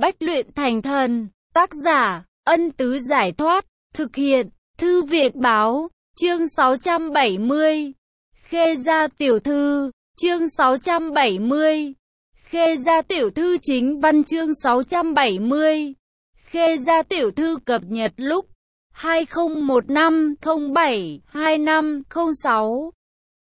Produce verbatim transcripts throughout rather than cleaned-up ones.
Bách luyện thành thần. Tác giả, Ân Tứ Giải Thoát. Thực hiện, Thư Việt Báo. Chương sáu trăm bảy mươi. Khê Gia Tiểu Thư. Chương sáu trăm bảy mươi. Khê Gia Tiểu Thư chính văn. Chương sáu trăm bảy mươi. Khê Gia Tiểu Thư cập nhật lúc hai không một năm không bảy hai năm không sáu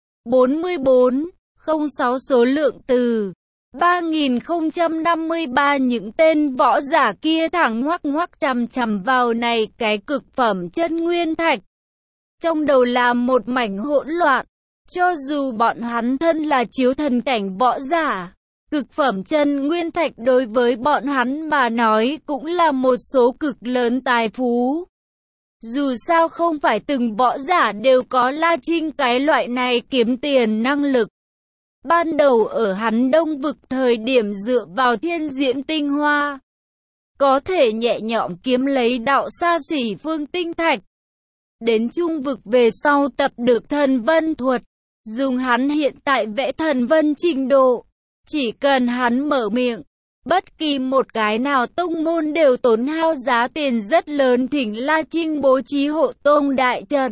bốn bốn không sáu. Số lượng từ ba nghìn không trăm năm mươi ba. Những tên võ giả kia thẳng ngoắc ngoắc chằm chằm vào này cái cực phẩm chân nguyên thạch. Trong đầu là một mảnh hỗn loạn. Cho dù bọn hắn thân là chiếu thần cảnh võ giả, cực phẩm chân nguyên thạch đối với bọn hắn mà nói cũng là một số cực lớn tài phú. Dù sao không phải từng võ giả đều có La Trinh cái loại này kiếm tiền năng lực. Ban đầu ở hắn Đông vực thời điểm dựa vào thiên diễn tinh hoa, có thể nhẹ nhõm kiếm lấy đạo xa xỉ phương tinh thạch. Đến Trung vực về sau tập được thần vân thuật, dùng hắn hiện tại vẽ thần vân trình độ, chỉ cần hắn mở miệng, bất kỳ một cái nào tông môn đều tốn hao giá tiền rất lớn thỉnh La Trinh bố trí hộ tông đại trận.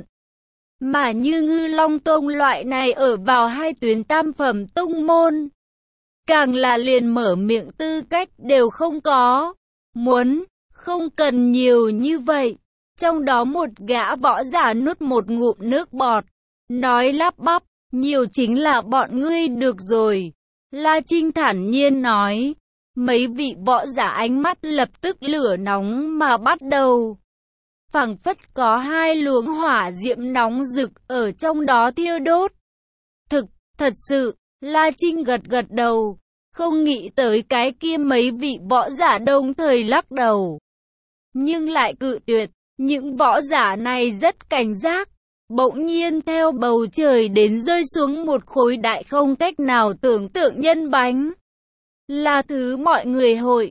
Mà như Ngư Long Tông loại này ở vào hai tuyến tam phẩm tông môn, càng là liền mở miệng tư cách đều không có. Muốn, không cần nhiều như vậy. Trong đó một gã võ giả nuốt một ngụm nước bọt, nói lắp bắp, nhiều chính là bọn ngươi được rồi. La Trinh thản nhiên nói. Mấy vị võ giả ánh mắt lập tức lửa nóng mà bắt đầu. Phảng phất có hai luồng hỏa diễm nóng rực ở trong đó thiêu đốt. Thực, thật sự, La Trinh gật gật đầu, không nghĩ tới cái kia mấy vị võ giả đồng thời lắc đầu. Nhưng lại cự tuyệt, những võ giả này rất cảnh giác. Bỗng nhiên theo bầu trời đến rơi xuống một khối đại không cách nào tưởng tượng nhân bánh. Là thứ mọi người hội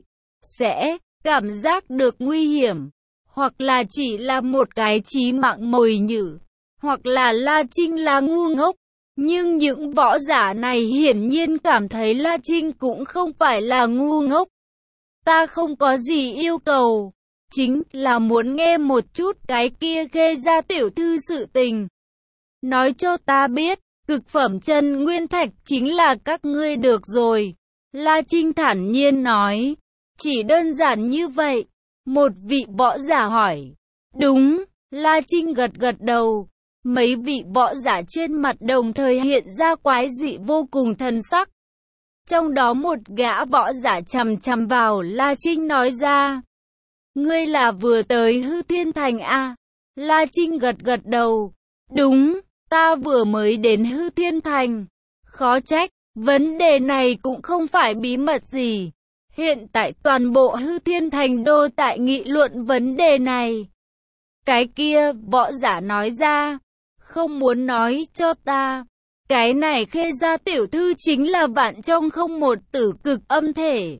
sẽ cảm giác được nguy hiểm, hoặc là chỉ là một cái chí mạng mồi nhử, hoặc là La Trinh là ngu ngốc. Nhưng những võ giả này hiển nhiên cảm thấy La Trinh cũng không phải là ngu ngốc. Ta không có gì yêu cầu, chính là muốn nghe một chút cái kia Khê Gia Tiểu Thư sự tình. Nói cho ta biết, cực phẩm chân nguyên thạch chính là các ngươi được rồi. La Trinh thản nhiên nói. Chỉ đơn giản như vậy. Một vị võ giả hỏi. Đúng, La Trinh gật gật đầu. Mấy vị võ giả trên mặt đồng thời hiện ra quái dị vô cùng thần sắc. Trong đó một gã võ giả chằm chằm vào La Trinh nói ra. Ngươi là vừa tới Hư Thiên Thành à? La Trinh gật gật đầu. Đúng, ta vừa mới đến Hư Thiên Thành. Khó trách, vấn đề này cũng không phải bí mật gì. Hiện tại toàn bộ Hư Thiên Thành đô tại nghị luận vấn đề này. Cái kia, võ giả nói ra. Không muốn nói cho ta. Cái này Khê Gia Tiểu Thư chính là vạn trong không một tử cực âm thể.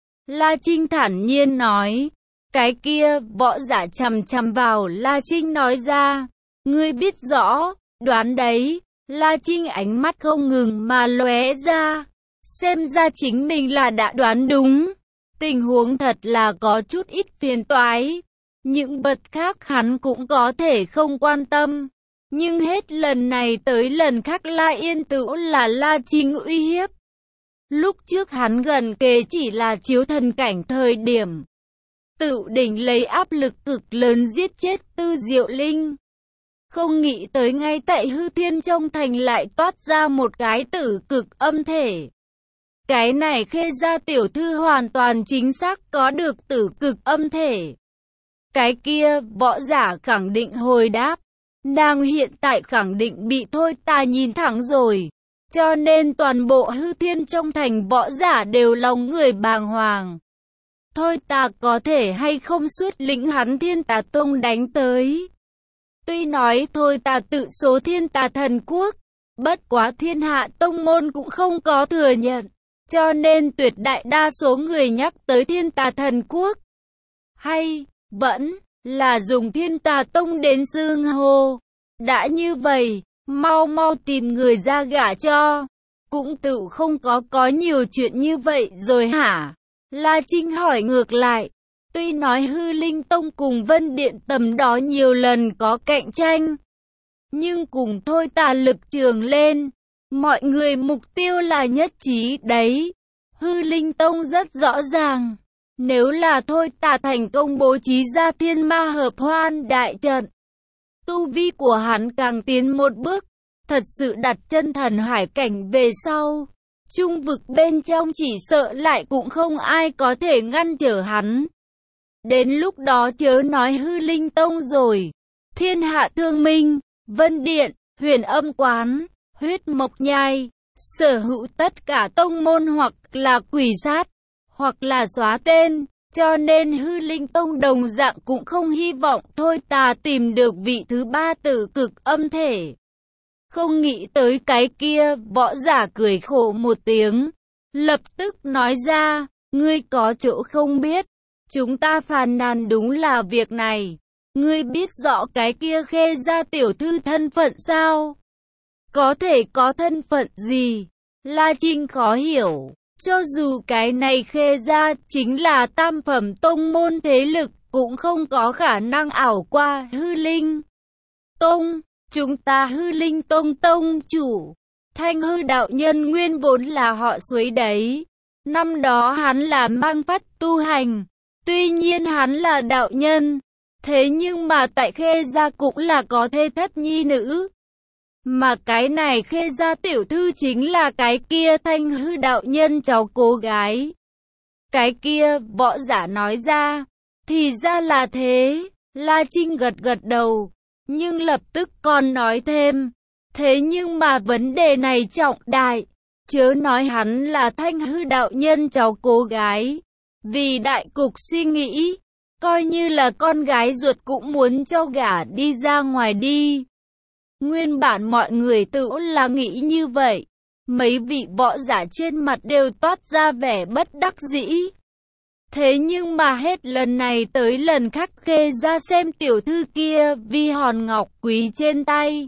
La Trinh thản nhiên nói. Cái kia, võ giả chằm chằm vào La Trinh nói ra. Ngươi biết rõ, đoán đấy. La Trinh ánh mắt không ngừng mà lóe ra. Xem ra chính mình là đã đoán đúng. Tình huống thật là có chút ít phiền toái. Những vật khác hắn cũng có thể không quan tâm. Nhưng hết lần này tới lần khác La Yên Tửu là La Trinh uy hiếp. Lúc trước hắn gần kề chỉ là chiếu thần cảnh thời điểm. Tự đỉnh lấy áp lực cực lớn giết chết Tư Diệu Linh. Không nghĩ tới ngay tại Hư Thiên trong thành lại toát ra một cái tử cực âm thể. Cái này Khê Gia Tiểu Thư hoàn toàn chính xác có được tử cực âm thể. Cái kia, võ giả khẳng định hồi đáp. Nàng hiện tại khẳng định bị thôi ta nhìn thẳng rồi. Cho nên toàn bộ Hư Thiên trong thành võ giả đều lòng người bàng hoàng. Thôi ta có thể hay không suốt lĩnh hắn Thiên Tà Tông đánh tới. Tuy nói thôi ta tự số Thiên Tà Thần Quốc, bất quá thiên hạ tông môn cũng không có thừa nhận. Cho nên tuyệt đại đa số người nhắc tới Thiên Tà Thần Quốc. Hay, vẫn, là dùng Thiên Tà Tông đến xưng hô. Đã như vậy, mau mau tìm người ra gả cho. Cũng tự không có có nhiều chuyện như vậy rồi hả? La Trinh hỏi ngược lại. Tuy nói Hư Linh Tông cùng Vân Điện tầm đó nhiều lần có cạnh tranh, nhưng cùng thôi tà lực trường lên, mọi người mục tiêu là nhất trí đấy. Hư Linh Tông rất rõ ràng, nếu là thôi tà thành công bố trí ra thiên ma hợp hoan đại trận, tu vi của hắn càng tiến một bước, thật sự đặt chân thần hải cảnh về sau, trung vực bên trong chỉ sợ lại cũng không ai có thể ngăn trở hắn. Đến lúc đó chớ nói Hư Linh Tông rồi, Thiên Hạ Thương Minh, Vân Điện, Huyền Âm Quán, Huyết Mộc Nhai, sở hữu tất cả tông môn hoặc là quỷ sát, hoặc là xóa tên, cho nên Hư Linh Tông đồng dạng cũng không hy vọng thôi tà tìm được vị thứ ba tử cực âm thể. Không nghĩ tới cái kia, võ giả cười khổ một tiếng, lập tức nói ra, ngươi có chỗ không biết, chúng ta phàn nàn đúng là việc này. Ngươi biết rõ cái kia Khê gia tiểu thư thân phận sao? Có thể có thân phận gì? La Trinh khó hiểu. Cho dù cái này Khê gia chính là tam phẩm tông môn thế lực, cũng không có khả năng ảo qua Hư Linh Tông. Chúng ta Hư Linh Tông tông chủ Thanh Hư đạo nhân nguyên vốn là họ Suối đấy. Năm đó hắn là mang phát tu hành. Tuy nhiên hắn là đạo nhân, thế nhưng mà tại Khê gia cũng là có thê thất nhi nữ. Mà cái này Khê gia tiểu thư chính là cái kia Thanh Hư đạo nhân cháu cô gái. Cái kia, võ giả nói ra, thì ra là thế. La Trinh gật gật đầu, nhưng lập tức còn nói thêm, thế nhưng mà vấn đề này trọng đại, chớ nói hắn là Thanh Hư đạo nhân cháu cô gái. Vì đại cục suy nghĩ, coi như là con gái ruột cũng muốn cho gả đi ra ngoài đi. Nguyên bản mọi người tự là nghĩ như vậy. Mấy vị võ giả trên mặt đều toát ra vẻ bất đắc dĩ. Thế nhưng mà hết lần này tới lần khác Khê ra xem tiểu thư kia vi hòn ngọc quý trên tay.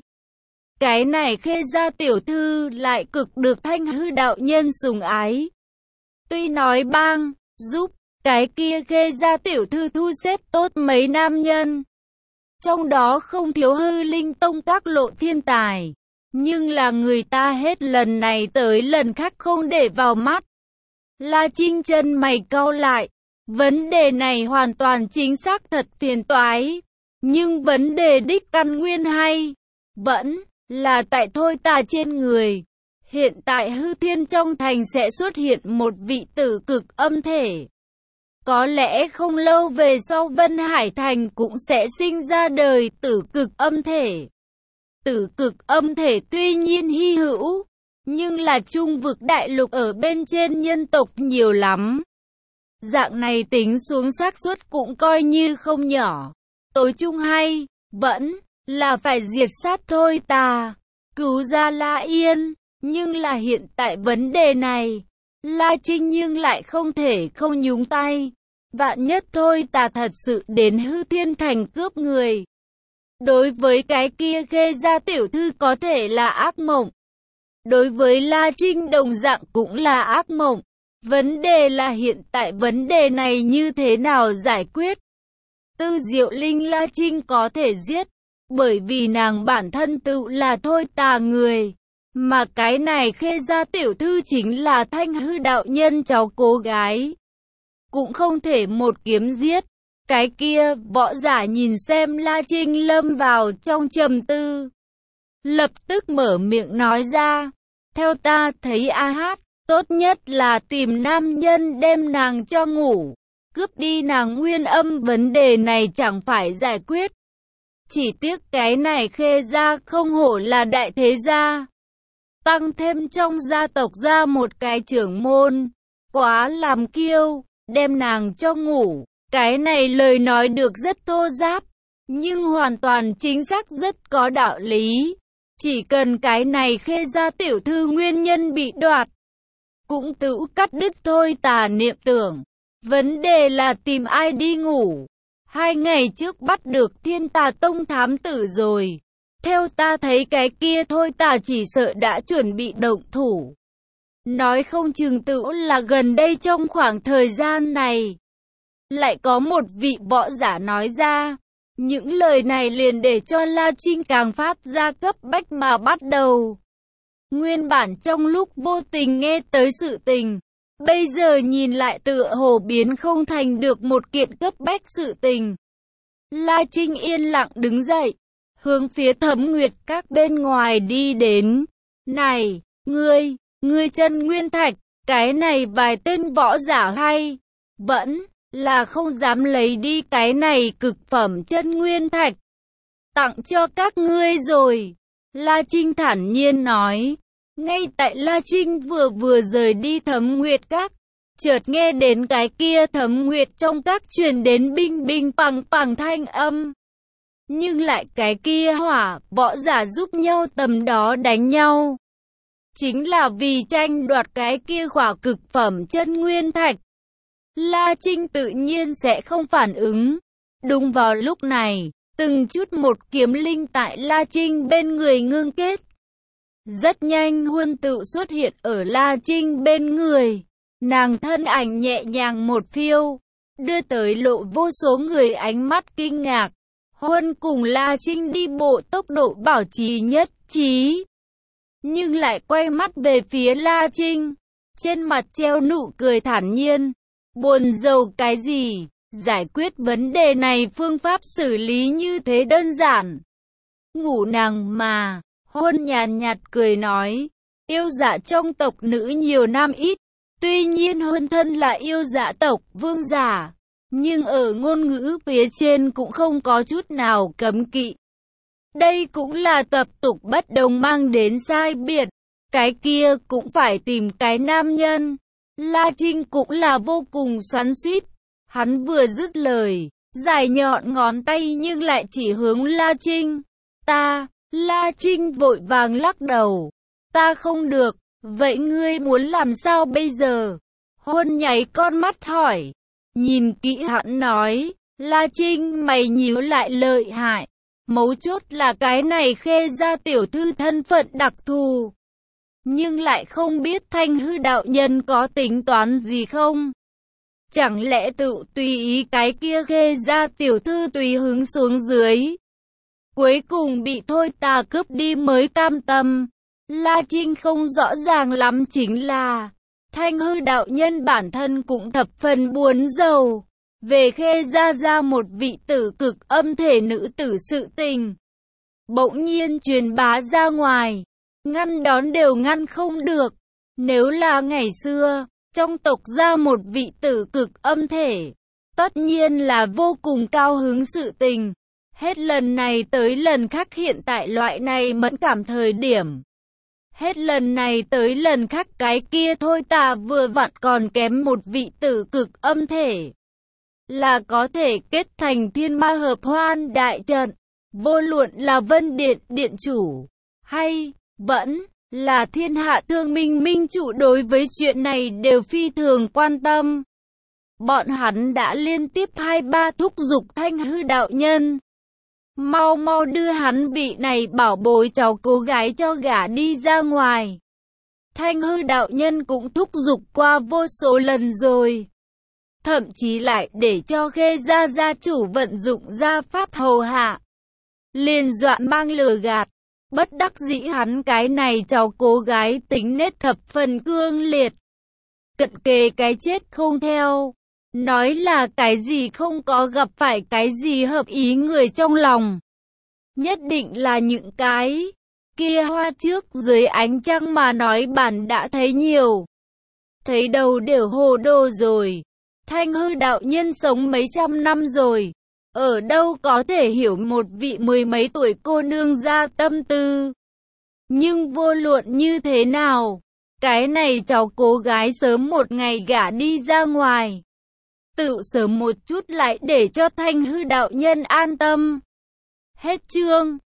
Cái này Khê ra tiểu thư lại cực được Thanh Hư đạo nhân sủng ái. Tuy nói bang, giúp, cái kia Khê ra tiểu thư thu xếp tốt mấy nam nhân. Trong đó không thiếu Hư Linh Tông các lộ thiên tài. Nhưng là người ta hết lần này tới lần khác không để vào mắt. La Trinh chân mày cau lại. Vấn đề này hoàn toàn chính xác thật phiền toái. Nhưng vấn đề đích căn nguyên hay vẫn là tại thôi tà trên người. Hiện tại Hư Thiên trong thành sẽ xuất hiện một vị tử cực âm thể. Có lẽ không lâu về sau Vân Hải Thành cũng sẽ sinh ra đời tử cực âm thể. Tử cực âm thể tuy nhiên hy hữu, nhưng là trung vực đại lục ở bên trên nhân tộc nhiều lắm. Dạng này tính xuống xác suất cũng coi như không nhỏ. Tối chung hay, vẫn là phải diệt sát thôi tà, cứu ra La Yên. Nhưng là hiện tại vấn đề này, La Trinh nhưng lại không thể không nhúng tay. Vạn nhất thôi tà thật sự đến Hư Thiên Thành cướp người. Đối với cái kia Khê gia tiểu thư có thể là ác mộng. Đối với La Trinh đồng dạng cũng là ác mộng. Vấn đề là hiện tại vấn đề này như thế nào giải quyết. Tư Diệu Linh La Trinh có thể giết, bởi vì nàng bản thân tự là thôi tà người. Mà cái này Khê gia tiểu thư chính là Thanh Hư đạo nhân cháu cô gái. Cũng không thể một kiếm giết. Cái kia, võ giả nhìn xem La Trinh lâm vào trong trầm tư. Lập tức mở miệng nói ra. Theo ta thấy a hát, tốt nhất là tìm nam nhân đem nàng cho ngủ. Cướp đi nàng nguyên âm vấn đề này chẳng phải giải quyết. Chỉ tiếc cái này Khê gia không hổ là đại thế gia. Tăng thêm trong gia tộc ra một cái trưởng môn. Quá làm kiêu, đem nàng cho ngủ. Cái này lời nói được rất thô giáp, nhưng hoàn toàn chính xác rất có đạo lý. Chỉ cần cái này Khê gia tiểu thư nguyên nhân bị đoạt, cũng tự cắt đứt thôi tà niệm tưởng. Vấn đề là tìm ai đi ngủ. Hai ngày trước bắt được Thiên Tà Tông thám tử rồi. Theo ta thấy cái kia thôi tà chỉ sợ đã chuẩn bị động thủ. Nói không chừng tựu là gần đây trong khoảng thời gian này. Lại có một vị võ giả nói ra. Những lời này liền để cho La Trinh càng phát ra cấp bách mà bắt đầu. Nguyên bản trong lúc vô tình nghe tới sự tình, bây giờ nhìn lại tựa hồ biến không thành được một kiện cấp bách sự tình. La Trinh yên lặng đứng dậy, hướng phía Thấm Nguyệt Các bên ngoài đi đến. Này, ngươi, ngươi Chân Nguyên Thạch, cái này vài tên võ giả hay, vẫn là không dám lấy đi cái này cực phẩm Chân Nguyên Thạch. Tặng cho các ngươi rồi. La Trinh thản nhiên nói. Ngay tại La Trinh vừa vừa rời đi Thấm Nguyệt Các, chợt nghe đến cái kia Thấm Nguyệt trong các truyền đến binh binh bằng bằng thanh âm. Nhưng lại cái kia hỏa, võ giả giúp nhau tầm đó đánh nhau. Chính là vì tranh đoạt cái kia hỏa cực phẩm Chân Nguyên Thạch. La Trinh tự nhiên sẽ không phản ứng. Đúng vào lúc này, từng chút một kiếm linh tại La Trinh bên người ngưng kết. Rất nhanh Huân tự xuất hiện ở La Trinh bên người. Nàng thân ảnh nhẹ nhàng một phiêu, đưa tới lộ vô số người ánh mắt kinh ngạc. Huân cùng La Trinh đi bộ tốc độ bảo trì nhất trí. Nhưng lại quay mắt về phía La Trinh. Trên mặt treo nụ cười thản nhiên. Buồn rầu cái gì? Giải quyết vấn đề này phương pháp xử lý như thế đơn giản. Ngủ nàng mà. Huân nhàn nhạt cười nói. Yêu dạ trong tộc nữ nhiều nam ít. Tuy nhiên Huân thân là yêu dạ tộc vương giả. Nhưng ở ngôn ngữ phía trên cũng không có chút nào cấm kỵ. Đây cũng là tập tục bất đồng mang đến sai biệt. Cái kia cũng phải tìm cái nam nhân. La Trinh cũng là vô cùng xoắn xuýt. Hắn vừa dứt lời, dài nhọn ngón tay nhưng lại chỉ hướng La Trinh. Ta, La Trinh vội vàng lắc đầu. Ta không được, vậy ngươi muốn làm sao bây giờ? Huân nháy con mắt hỏi. Nhìn kỹ hắn nói, La Trinh mày nhíu lại lợi hại. Mấu chốt là cái này Khê gia tiểu thư thân phận đặc thù. Nhưng lại không biết Thanh Hư đạo nhân có tính toán gì không? Chẳng lẽ tự tùy ý cái kia Khê gia tiểu thư tùy hứng xuống dưới? Cuối cùng bị thôi tà cướp đi mới cam tâm. La Trinh không rõ ràng lắm chính là Thanh Hư đạo nhân bản thân cũng thập phần buồn rầu. Về Khê gia gia một vị tử cực âm thể nữ tử sự tình. Bỗng nhiên truyền bá ra ngoài. Ngăn đón đều ngăn không được. Nếu là ngày xưa, trong tộc ra một vị tử cực âm thể, tất nhiên là vô cùng cao hứng sự tình. Hết lần này tới lần khác hiện tại loại này mẫn cảm thời điểm. Hết lần này tới lần khác cái kia thôi ta vừa vặn còn kém một vị tử cực âm thể. Là có thể kết thành thiên ma hợp hoan đại trận. Vô luận là Vân Điện điện chủ, hay vẫn là thiên hạ thương minh minh chủ đối với chuyện này đều phi thường quan tâm. Bọn hắn đã liên tiếp hai ba thúc giục Thanh Hư đạo nhân. Mau mau đưa hắn vị này bảo bối cháu cô gái cho gả đi ra ngoài. Thanh Hư đạo nhân cũng thúc giục qua vô số lần rồi. Thậm chí lại để cho Khê gia gia chủ vận dụng gia pháp hầu hạ. Liền dọa mang lừa gạt. Bất đắc dĩ hắn cái này cháu cô gái tính nết thập phần cương liệt. Cận kề cái chết không theo. Nói là cái gì không có gặp phải cái gì hợp ý người trong lòng. Nhất định là những cái kia hoa trước dưới ánh trăng mà nói bản đã thấy nhiều. Thấy đầu đều hồ đồ rồi. Thanh Hư đạo nhân sống mấy trăm năm rồi. Ở đâu có thể hiểu một vị mười mấy tuổi cô nương ra tâm tư. Nhưng vô luận như thế nào, cái này cháu cô gái sớm một ngày gả đi ra ngoài. Tự sớm một chút lại để cho Thanh Hư đạo nhân an tâm. Hết chương.